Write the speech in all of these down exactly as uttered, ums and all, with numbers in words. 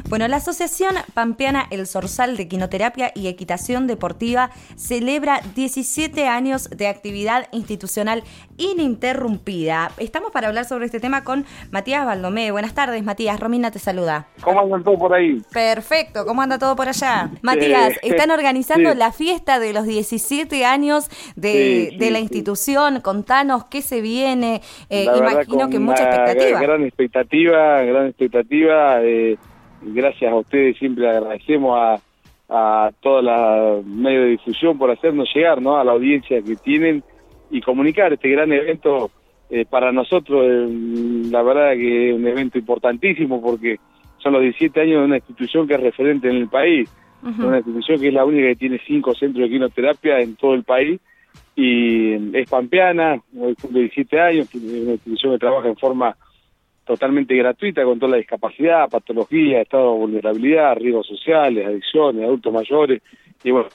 Bueno, la Asociación Pampeana El Zorzal de Equinoterapia y Equitación Deportiva celebra diecisiete años de actividad institucional ininterrumpida. Estamos para hablar sobre este tema con Matías Baldomé. Buenas tardes, Matías. Romina te saluda. ¿Cómo andan todo por ahí? Perfecto. ¿Cómo anda todo por allá? Matías, eh, están organizando sí. la fiesta de los diecisiete años de, sí, de sí, la sí. institución. Contanos qué se viene. Eh, la verdad, imagino que mucha expectativa. Gran expectativa, gran expectativa. Eh, Gracias a ustedes, siempre agradecemos a, a todos los medios de difusión por hacernos llegar, ¿no?, a la audiencia que tienen y comunicar este gran evento. Eh, para nosotros, eh, la verdad que es un evento importantísimo porque son los diecisiete años de una institución que es referente en el país, uh-huh. una institución que es la única que tiene cinco centros de equinoterapia en todo el país y es pampeana, hoy cumple diecisiete años, es una institución que trabaja en forma totalmente gratuita con toda la discapacidad, patología, estado de vulnerabilidad, riesgos sociales, adicciones, adultos mayores, y bueno.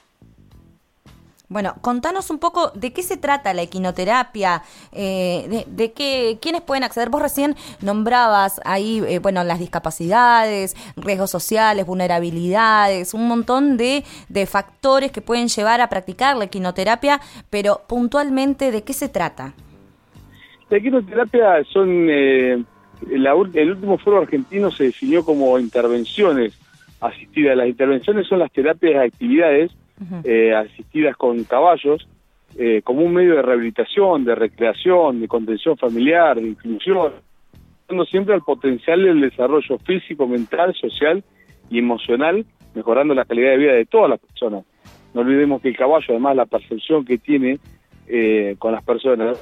Bueno, contanos un poco de qué se trata la equinoterapia, eh, de, de qué, quiénes pueden acceder. Vos recién nombrabas ahí, eh, bueno, las discapacidades, riesgos sociales, vulnerabilidades, un montón de, de factores que pueden llevar a practicar la equinoterapia, pero puntualmente, ¿de qué se trata? La equinoterapia son... Eh, La, el último foro argentino se definió como intervenciones asistidas. Las intervenciones son las terapias de actividades uh-huh. eh, asistidas con caballos eh, como un medio de rehabilitación, de recreación, de contención familiar, de inclusión, dando siempre al potencial del desarrollo físico, mental, social y emocional, mejorando la calidad de vida de todas las personas. No olvidemos que el caballo, además, la percepción que tiene eh, con las personas,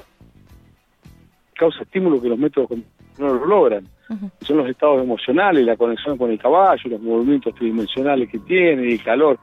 causa estímulo que los métodos no lo logran. Uh-huh. Son los estados emocionales, la conexión con el caballo, los movimientos tridimensionales que tiene, el calor.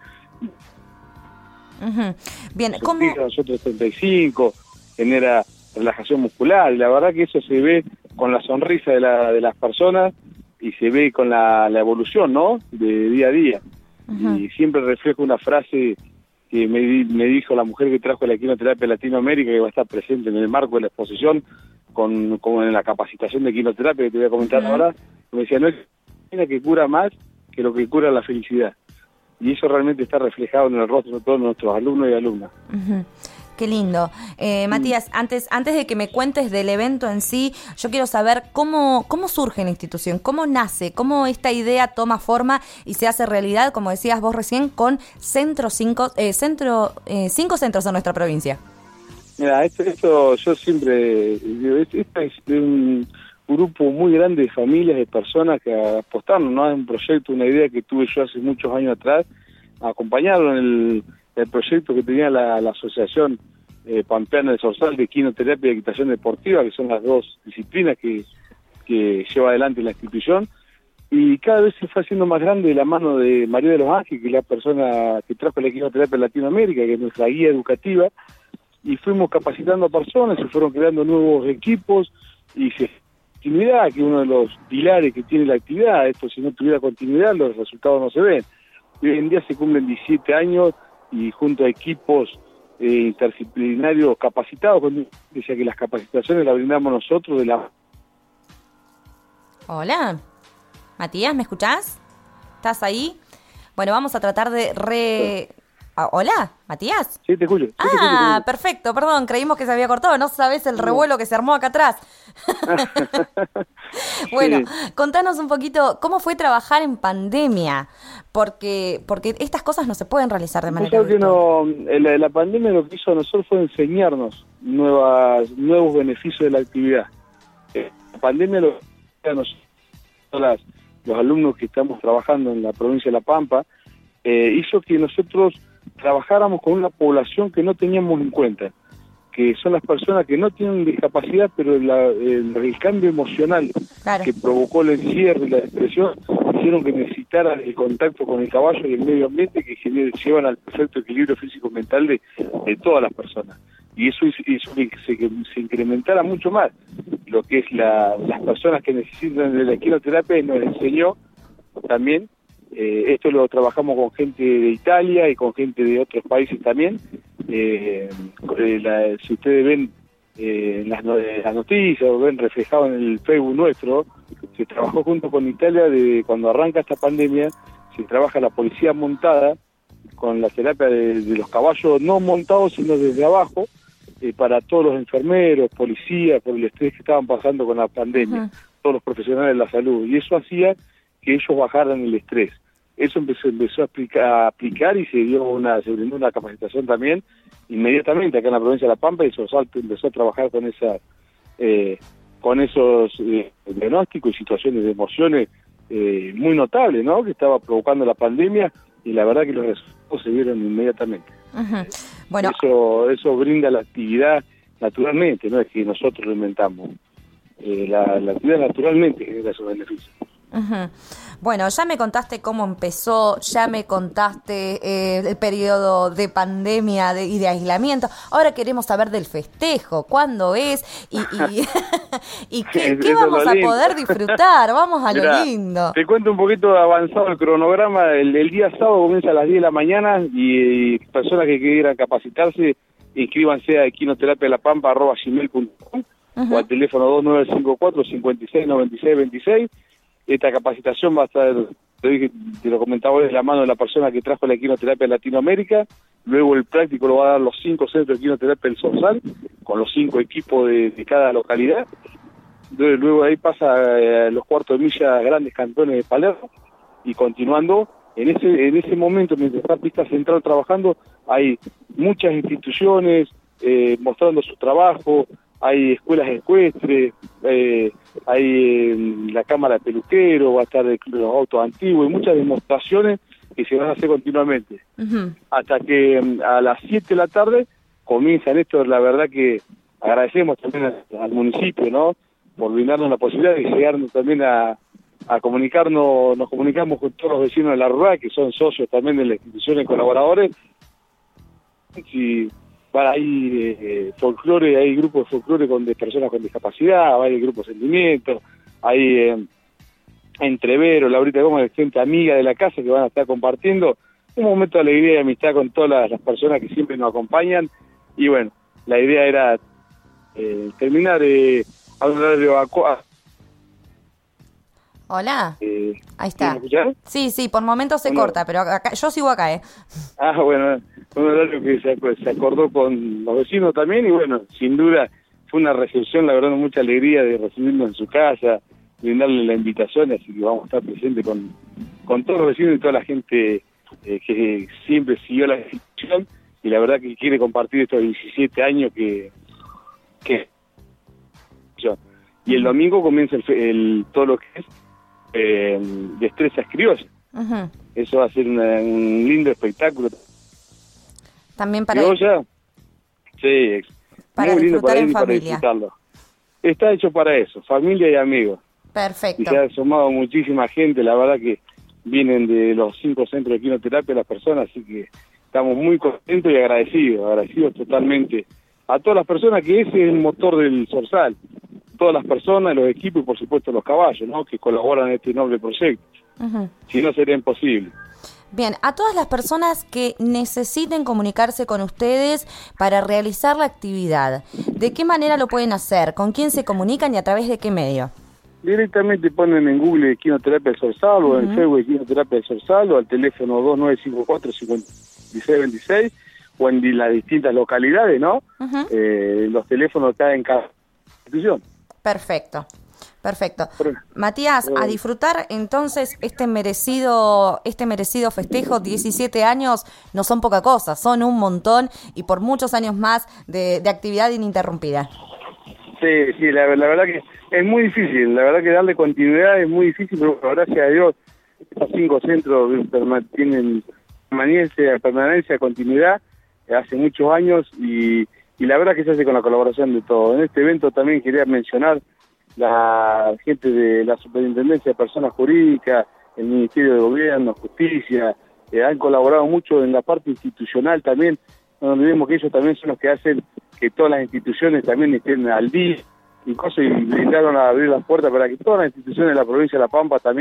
Uh-huh. Bien, ¿cómo? Nosotros treinta y cinco, genera relajación muscular, y la verdad que eso se ve con la sonrisa de, la, de las personas y se ve con la, la evolución, ¿no?, de día a día. Uh-huh. Y siempre reflejo una frase que me, me dijo la mujer que trajo la equinoterapia Latinoamérica, que va a estar presente en el marco de la exposición, con, con en la capacitación de equinoterapia que te voy a comentar uh-huh. ahora. Me decía, no es una que cura más que lo que cura la felicidad. Y eso realmente está reflejado en el rostro de todos nuestros alumnos y alumnas. Uh-huh. Qué lindo. Eh, Matías, mm. antes antes de que me cuentes del evento en sí, yo quiero saber cómo cómo surge la institución, cómo nace, cómo esta idea toma forma y se hace realidad, como decías vos recién, con centro cinco, eh, centro, eh, cinco centros en nuestra provincia. Mira, esto, esto yo siempre digo, este es un grupo muy grande de familias, de personas que apostaron, ¿no?, es un proyecto, una idea que tuve yo hace muchos años atrás, acompañaron el, el proyecto que tenía la, la Asociación eh, Pampeana del Zorzal de Equinoterapia y Equitación Deportiva, que son las dos disciplinas que, que lleva adelante la institución, y cada vez se fue haciendo más grande de la mano de María de los Ángeles, que es la persona que trajo la equinoterapia en Latinoamérica, que es nuestra guía educativa, y fuimos capacitando a personas, se fueron creando nuevos equipos y se continuidad, que es uno de los pilares que tiene la actividad. Esto, si no tuviera continuidad, los resultados no se ven. Hoy en día se cumplen diecisiete años y junto a equipos eh, interdisciplinarios capacitados, decía que las capacitaciones las brindamos nosotros de la... Hola, Matías, ¿me escuchás? ¿Estás ahí? Bueno, vamos a tratar de re... Hola, Matías. Sí, te escucho. Sí, ah, te escucho, te escucho. Perfecto, perdón, creímos que se había cortado, no sabés el revuelo que se armó acá atrás. Bueno, sí. Contanos un poquito, ¿cómo fue trabajar en pandemia? Porque porque estas cosas no se pueden realizar de manera virtual. No, la, la pandemia lo que hizo a nosotros fue enseñarnos nuevas, nuevos beneficios de la actividad. La pandemia lo que a nosotros, las, los alumnos que estamos trabajando en la provincia de La Pampa, eh, hizo que nosotros trabajáramos con una población que no teníamos en cuenta, que son las personas que no tienen discapacidad, pero la, el, el cambio emocional claro. que provocó el encierro y la depresión hicieron que necesitaran el contacto con el caballo y el medio ambiente, que genere, llevan al perfecto equilibrio físico-mental de, de todas las personas. Y eso hizo que se, que se incrementara mucho más lo que es la, las personas que necesitan de la equinoterapia, y nos enseñó también. Eh, esto lo trabajamos con gente de Italia y con gente de otros países también. Eh, la, si ustedes ven eh, en las, en las noticias, lo ven reflejado en el Facebook nuestro. Se trabajó junto con Italia, de cuando arranca esta pandemia, se trabaja la policía montada, con la terapia de, de los caballos no montados, sino desde abajo, eh, para todos los enfermeros, policías, por el estrés que estaban pasando con la pandemia, uh-huh. todos los profesionales de la salud, y eso hacía que ellos bajaran el estrés. Eso empezó, empezó a, aplicar, a aplicar y se dio una, se brindó una capacitación también inmediatamente acá en la provincia de La Pampa, y Sorsal empezó a trabajar con esa, eh, con esos eh, diagnósticos y situaciones de emociones eh, muy notables, ¿no?, que estaba provocando la pandemia, y la verdad que los resultados se vieron inmediatamente. Uh-huh. Bueno, eso, eso brinda la actividad naturalmente, no es que nosotros lo inventamos. Eh, la, la actividad naturalmente genera esos beneficios. Uh-huh. Bueno, ya me contaste cómo empezó, ya me contaste eh, el periodo de pandemia de, y de aislamiento. Ahora queremos saber del festejo, cuándo es y, y, y qué, qué vamos a poder disfrutar. Vamos a Mirá, lo lindo. Te cuento un poquito avanzado el cronograma. El, el día sábado comienza a las diez de la mañana y, y personas que quieran capacitarse, inscríbanse a equinoterapia-la-pampa arroba gmail punto com uh-huh. o al teléfono dos nueve cinco cuatro, cinco seis, nueve seis dos seis. Esta capacitación va a estar, te, dije, te lo comentaba hoy, de la mano de la persona que trajo la equinoterapia en Latinoamérica. Luego el práctico lo va a dar los cinco centros de equinoterapia del Sorsal, con los cinco equipos de, de cada localidad. Entonces, luego de ahí pasa eh, los cuartos de milla grandes cantones de Palermo, y continuando, en ese en ese momento, mientras está Pista Central trabajando, hay muchas instituciones eh, mostrando su trabajo. Hay escuelas ecuestres, eh, hay eh, la Cámara de Peluqueros, va a estar el Club de los Autos Antiguos, y muchas demostraciones que se van a hacer continuamente. Uh-huh. Hasta que um, a las siete de la tarde comienzan esto. La verdad que agradecemos también a, al municipio, ¿no?, por brindarnos la posibilidad de llegarnos también a, a comunicarnos. Nos comunicamos con todos los vecinos de la rural, que son socios también de las instituciones colaboradores. Si Para, hay eh, folclore, hay grupos de folclore con de personas con discapacidad, hay grupos de sentimientos, hay eh, entreveros, Laurita Gómez, gente amiga de la casa que van a estar compartiendo un momento de alegría y amistad con todas las, las personas que siempre nos acompañan. Y bueno, la idea era eh, terminar eh, a un horario acu- Hola, eh, ahí está. ¿Me escuchás? Sí, sí, por momentos se bueno. corta, pero acá, yo sigo acá, ¿eh? Ah, bueno, un horario que se, se acordó con los vecinos también, y bueno, sin duda fue una recepción, la verdad, mucha alegría de recibirnos en su casa, brindarle la invitación, así que vamos a estar presentes con, con todos los vecinos y toda la gente eh, que siempre siguió la institución, y la verdad que quiere compartir estos diecisiete años que... que y el domingo comienza el, el todo lo que es Eh, destrezas criollas. Uh-huh. Eso va a ser una, un lindo espectáculo. También para criolla, sí, para muy lindo para en ir y para disfrutarlo. Está hecho para eso, familia y amigos. Perfecto. Y se ha sumado muchísima gente, la verdad que vienen de los cinco centros de equinoterapia las personas, así que estamos muy contentos y agradecidos, agradecidos totalmente a todas las personas, que ese es el motor del Sorsal. Todas las personas, los equipos y por supuesto los caballos, ¿no?, que colaboran en este noble proyecto. Uh-huh. Si no, sería imposible. Bien, a todas las personas que necesiten comunicarse con ustedes para realizar la actividad, ¿de qué manera lo pueden hacer? ¿Con quién se comunican y a través de qué medio? Directamente ponen en Google Equinoterapia del Sorsal, uh-huh. o en Facebook Equinoterapia del Sorsal, o al teléfono dos nueve cinco cuatro, cinco seis dos seis, o en las distintas localidades, ¿no? Uh-huh. Eh, los teléfonos están en cada institución. Perfecto, perfecto. Matías, a disfrutar entonces este merecido, este merecido festejo. Diecisiete años no son poca cosa, son un montón, y por muchos años más de, de actividad ininterrumpida. Sí, sí, la, la verdad que es muy difícil, la verdad que darle continuidad es muy difícil, pero gracias a Dios estos cinco centros tienen permanencia, permanencia, continuidad hace muchos años, y Y la verdad que se hace con la colaboración de todos. En este evento también quería mencionar la gente de la Superintendencia de Personas Jurídicas, el Ministerio de Gobierno, Justicia, eh, han colaborado mucho en la parte institucional también. No olvidemos que ellos también son los que hacen que todas las instituciones también estén al día y cosas, y brindaron a abrir las puertas para que todas las instituciones de la provincia de La Pampa también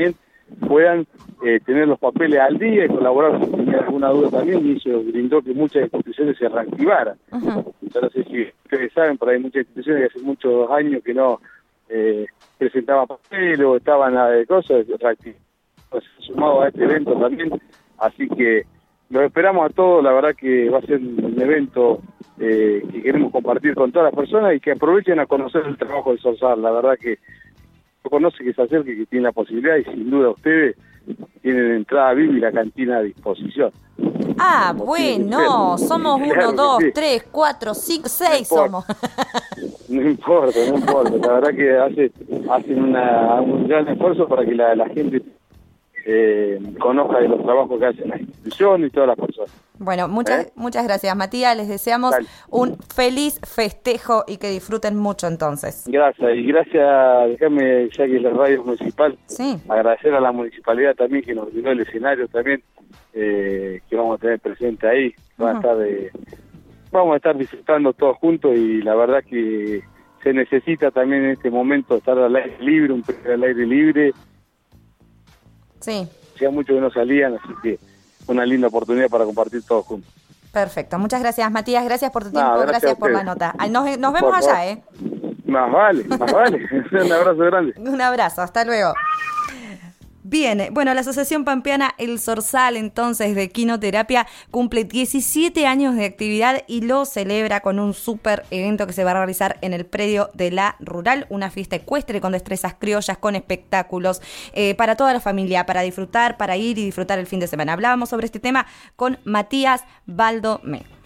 puedan eh, tener los papeles al día y colaborar si tenían alguna duda también, y eso brindó que muchas instituciones se reactivaran. Uh-huh. Yo no sé si ustedes saben, pero hay muchas instituciones que hace muchos años que no eh, presentaban papel o estaban a de cosas, reactivadas, sumado a este evento también, así que los esperamos a todos. La verdad que va a ser un evento eh, que queremos compartir con todas las personas y que aprovechen a conocer el trabajo del Sorsal. La verdad que no conoce, que se acerque, que tiene la posibilidad, y sin duda ustedes tienen entrada V I P y la cantina a disposición. Ah, bueno, somos uno, claro dos, sí. tres, cuatro, cinco, seis no somos. No importa, no importa. La verdad que hace, hacen una, un gran esfuerzo para que la, la gente eh, conozca de los trabajos que hacen las instituciones y todas las personas. Bueno, muchas ¿Eh? muchas gracias, Matías. Les deseamos Dale. un feliz festejo y que disfruten mucho entonces. Gracias, y gracias, déjame, ya que es la radio municipal, sí. agradecer a la municipalidad también que nos dio el escenario también, eh, que vamos a tener presente ahí. Uh-huh. Va a estar de, vamos a estar disfrutando todos juntos, y la verdad que se necesita también en este momento estar al aire libre, un poco al aire libre. Sí. Hacía mucho que no salían, así que una linda oportunidad para compartir todos juntos. Perfecto, muchas gracias, Matías, gracias por tu tiempo, no, gracias, gracias por la nota. Nos, nos vemos por allá, favor. ¿eh? Más vale, más vale. Un abrazo grande. Un abrazo, hasta luego. Bien, bueno, la Asociación Pampeana El Sorsal, entonces, de Equinoterapia, cumple diecisiete años de actividad y lo celebra con un súper evento que se va a realizar en el predio de la Rural, una fiesta ecuestre con destrezas criollas, con espectáculos, eh, para toda la familia, para disfrutar, para ir y disfrutar el fin de semana. Hablábamos sobre este tema con Matías Baldomé.